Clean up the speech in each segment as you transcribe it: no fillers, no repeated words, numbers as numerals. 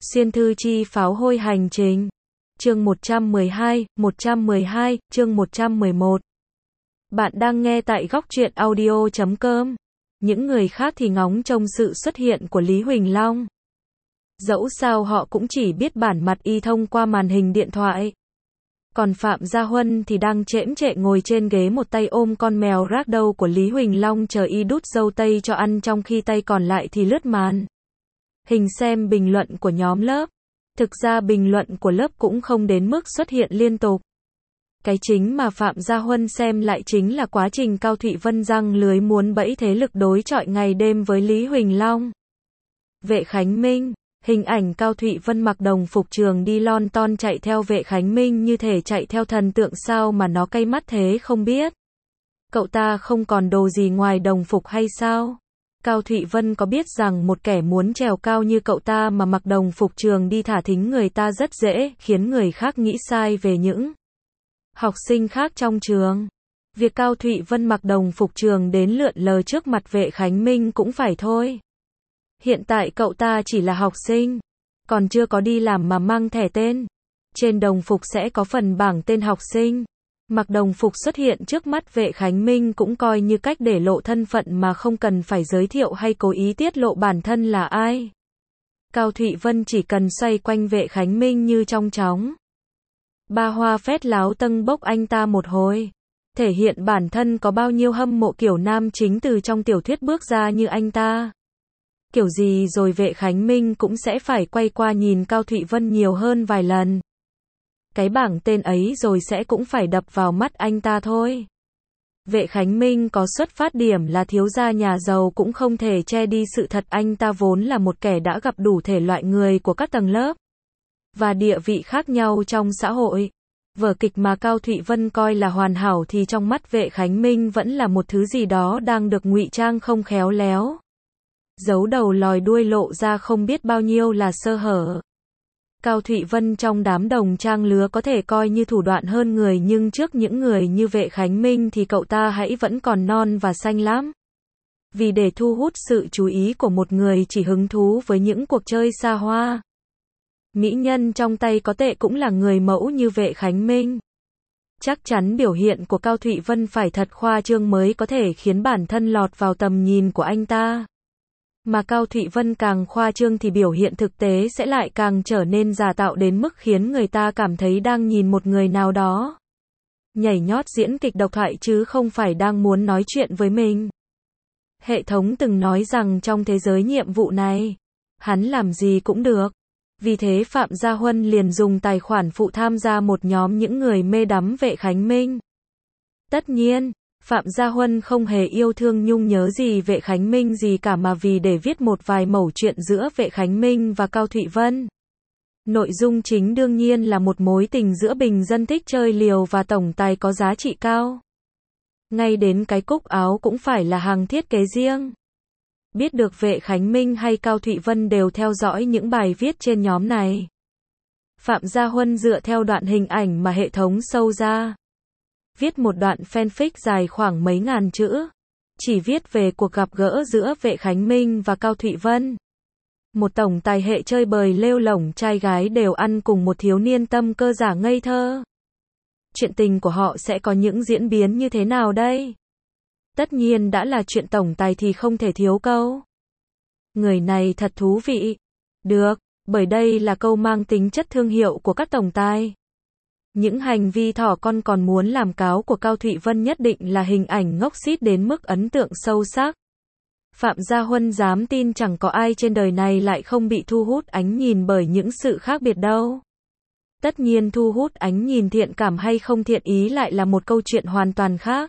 Xuyên thư chi pháo hôi hành trình. Chương 112, chương 111. Bạn đang nghe tại góc truyện audio.com. Những người khác thì ngóng trông sự xuất hiện của Lý Huỳnh Long. Dẫu sao họ cũng chỉ biết bản mặt y thông qua màn hình điện thoại. Còn Phạm Gia Huân thì đang chễm chệ ngồi trên ghế, một tay ôm con mèo ragdoll của Lý Huỳnh Long chờ y đút dâu tây cho ăn, trong khi tay còn lại thì lướt màn hình xem bình luận của nhóm lớp. Thực ra bình luận của lớp cũng không đến mức xuất hiện liên tục. Cái chính mà Phạm Gia Huân xem lại chính là quá trình Cao Thụy Vân giăng lưới muốn bẫy thế lực đối chọi ngày đêm với Lý Huỳnh Long. Vệ Khánh Minh. Hình ảnh Cao Thụy Vân mặc đồng phục trường đi lon ton chạy theo Vệ Khánh Minh như thể chạy theo thần tượng, sao mà nó cay mắt thế không biết. Cậu ta không còn đồ gì ngoài đồng phục hay sao? Cao Thụy Vân có biết rằng một kẻ muốn trèo cao như cậu ta mà mặc đồng phục trường đi thả thính người ta rất dễ khiến người khác nghĩ sai về những học sinh khác trong trường. Việc Cao Thụy Vân mặc đồng phục trường đến lượn lờ trước mặt Vệ Khánh Minh cũng phải thôi. Hiện tại cậu ta chỉ là học sinh, còn chưa có đi làm mà mang thẻ tên. Trên đồng phục sẽ có phần bảng tên học sinh. Mặc đồng phục xuất hiện trước mắt Vệ Khánh Minh cũng coi như cách để lộ thân phận mà không cần phải giới thiệu hay cố ý tiết lộ bản thân là ai. Cao Thụy Vân chỉ cần xoay quanh Vệ Khánh Minh như trong chóng. Ba hoa phét láo tâng bốc anh ta một hồi. Thể hiện bản thân có bao nhiêu hâm mộ kiểu nam chính từ trong tiểu thuyết bước ra như anh ta. Kiểu gì rồi Vệ Khánh Minh cũng sẽ phải quay qua nhìn Cao Thụy Vân nhiều hơn vài lần. Cái bảng tên ấy rồi sẽ cũng phải đập vào mắt anh ta thôi. Vệ Khánh Minh có xuất phát điểm là thiếu gia nhà giàu cũng không thể che đi sự thật anh ta vốn là một kẻ đã gặp đủ thể loại người của các tầng lớp và địa vị khác nhau trong xã hội. Vở kịch mà Cao Thụy Vân coi là hoàn hảo thì trong mắt Vệ Khánh Minh vẫn là một thứ gì đó đang được ngụy trang không khéo léo. Giấu đầu lòi đuôi, lộ ra không biết bao nhiêu là sơ hở. Cao Thụy Vân trong đám đồng trang lứa có thể coi như thủ đoạn hơn người, nhưng trước những người như Vệ Khánh Minh thì cậu ta hãy vẫn còn non và xanh lắm. Vì để thu hút sự chú ý của một người chỉ hứng thú với những cuộc chơi xa hoa, mỹ nhân trong tay có tệ cũng là người mẫu như Vệ Khánh Minh. Chắc chắn biểu hiện của Cao Thụy Vân phải thật khoa trương mới có thể khiến bản thân lọt vào tầm nhìn của anh ta. Mà Cao Thụy Vân càng khoa trương thì biểu hiện thực tế sẽ lại càng trở nên giả tạo đến mức khiến người ta cảm thấy đang nhìn một người nào đó nhảy nhót diễn kịch độc thoại chứ không phải đang muốn nói chuyện với mình. Hệ thống từng nói rằng trong thế giới nhiệm vụ này, hắn làm gì cũng được. Vì thế Phạm Gia Huân liền dùng tài khoản phụ tham gia một nhóm những người mê đắm Vệ Khánh Minh. Tất nhiên, Phạm Gia Huân không hề yêu thương nhung nhớ gì Vệ Khánh Minh gì cả, mà vì để viết một vài mẩu chuyện giữa Vệ Khánh Minh và Cao Thụy Vân. Nội dung chính đương nhiên là một mối tình giữa bình dân thích chơi liều và tổng tài có giá trị cao. Ngay đến cái cúc áo cũng phải là hàng thiết kế riêng. Biết được Vệ Khánh Minh hay Cao Thụy Vân đều theo dõi những bài viết trên nhóm này. Phạm Gia Huân dựa theo đoạn hình ảnh mà hệ thống sâu ra, viết một đoạn fanfic dài khoảng mấy ngàn chữ, chỉ viết về cuộc gặp gỡ giữa Vệ Khánh Minh và Cao Thụy Vân. Một tổng tài hệ chơi bời lêu lổng, trai gái đều ăn cùng một thiếu niên tâm cơ giả ngây thơ. Chuyện tình của họ sẽ có những diễn biến như thế nào đây? Tất nhiên đã là chuyện tổng tài thì không thể thiếu câu người này thật thú vị. Được, bởi đây là câu mang tính chất thương hiệu của các tổng tài. Những hành vi thỏ con còn muốn làm cáo của Cao Thụy Vân nhất định là hình ảnh ngốc xít đến mức ấn tượng sâu sắc. Phạm Gia Huân dám tin chẳng có ai trên đời này lại không bị thu hút ánh nhìn bởi những sự khác biệt đâu. Tất nhiên thu hút ánh nhìn thiện cảm hay không thiện ý lại là một câu chuyện hoàn toàn khác.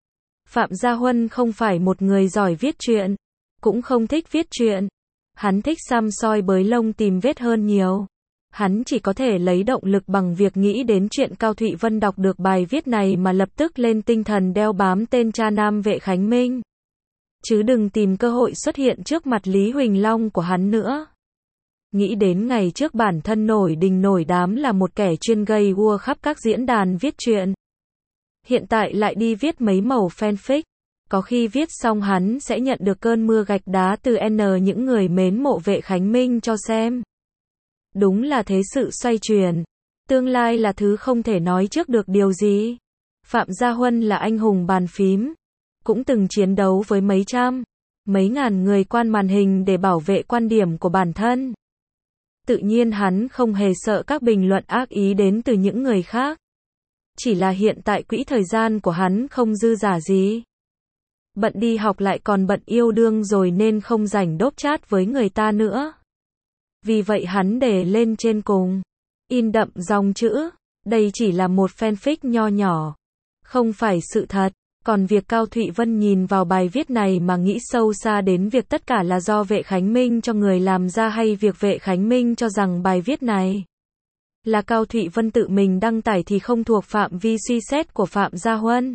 Phạm Gia Huân không phải một người giỏi viết truyện, cũng không thích viết truyện. Hắn thích xăm soi bới lông tìm vết hơn nhiều. Hắn chỉ có thể lấy động lực bằng việc nghĩ đến chuyện Cao Thụy Vân đọc được bài viết này mà lập tức lên tinh thần đeo bám tên cha nam Vệ Khánh Minh. Chứ đừng tìm cơ hội xuất hiện trước mặt Lý Huỳnh Long của hắn nữa. Nghĩ đến ngày trước bản thân nổi đình nổi đám là một kẻ chuyên gây gua khắp các diễn đàn viết truyện. Hiện tại lại đi viết mấy mẩu fanfic. Có khi viết xong hắn sẽ nhận được cơn mưa gạch đá từ những người mến mộ Vệ Khánh Minh cho xem. Đúng là thế sự xoay chuyển. Tương lai là thứ không thể nói trước được điều gì. Phạm Gia Huân là anh hùng bàn phím. Cũng từng chiến đấu với mấy trăm, mấy ngàn người quan màn hình để bảo vệ quan điểm của bản thân. Tự nhiên hắn không hề sợ các bình luận ác ý đến từ những người khác. Chỉ là hiện tại quỹ thời gian của hắn không dư dả gì. Bận đi học lại còn bận yêu đương rồi nên không rảnh đốp chat với người ta nữa. Vì vậy hắn để lên trên cùng, in đậm dòng chữ, đây chỉ là một fanfic nho nhỏ, không phải sự thật. Còn việc Cao Thụy Vân nhìn vào bài viết này mà nghĩ sâu xa đến việc tất cả là do Vệ Khánh Minh cho người làm ra hay việc Vệ Khánh Minh cho rằng bài viết này là Cao Thụy Vân tự mình đăng tải thì không thuộc phạm vi suy xét của Phạm Gia Huân.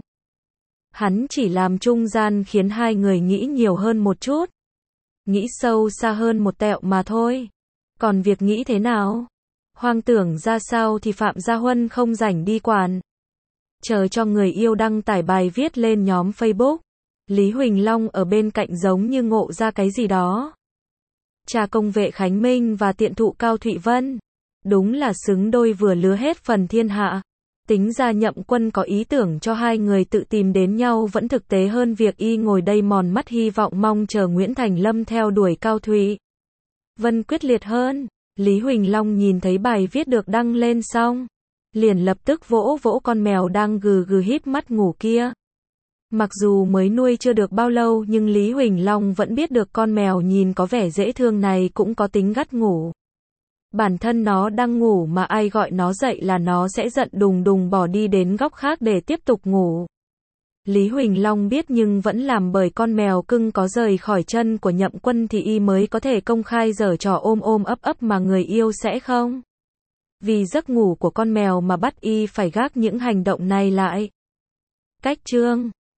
Hắn chỉ làm trung gian khiến hai người nghĩ nhiều hơn một chút, nghĩ sâu xa hơn một tẹo mà thôi. Còn việc nghĩ thế nào, hoang tưởng ra sao thì Phạm Gia Huân không rảnh đi quản. Chờ cho người yêu đăng tải bài viết lên nhóm Facebook. Lý Huỳnh Long ở bên cạnh giống như ngộ ra cái gì đó. Cha công Vệ Khánh Minh và tiện thụ Cao Thụy Vân. Đúng là xứng đôi vừa lứa hết phần thiên hạ. Tính ra Nhậm Quân có ý tưởng cho hai người tự tìm đến nhau vẫn thực tế hơn việc y ngồi đây mòn mắt hy vọng mong chờ Nguyễn Thành Lâm theo đuổi Cao Thụy Vân quyết liệt hơn. Lý Huỳnh Long nhìn thấy bài viết được đăng lên xong, liền lập tức vỗ vỗ con mèo đang gừ gừ híp mắt ngủ kia. Mặc dù mới nuôi chưa được bao lâu nhưng Lý Huỳnh Long vẫn biết được con mèo nhìn có vẻ dễ thương này cũng có tính gắt ngủ. Bản thân nó đang ngủ mà ai gọi nó dậy là nó sẽ giận đùng đùng bỏ đi đến góc khác để tiếp tục ngủ. Lý Huỳnh Long biết nhưng vẫn làm bởi con mèo cưng có rời khỏi chân của Nhậm Quân thì y mới có thể công khai giở trò ôm ôm ấp ấp mà người yêu sẽ không. Vì giấc ngủ của con mèo mà bắt y phải gác những hành động này lại. Cách chương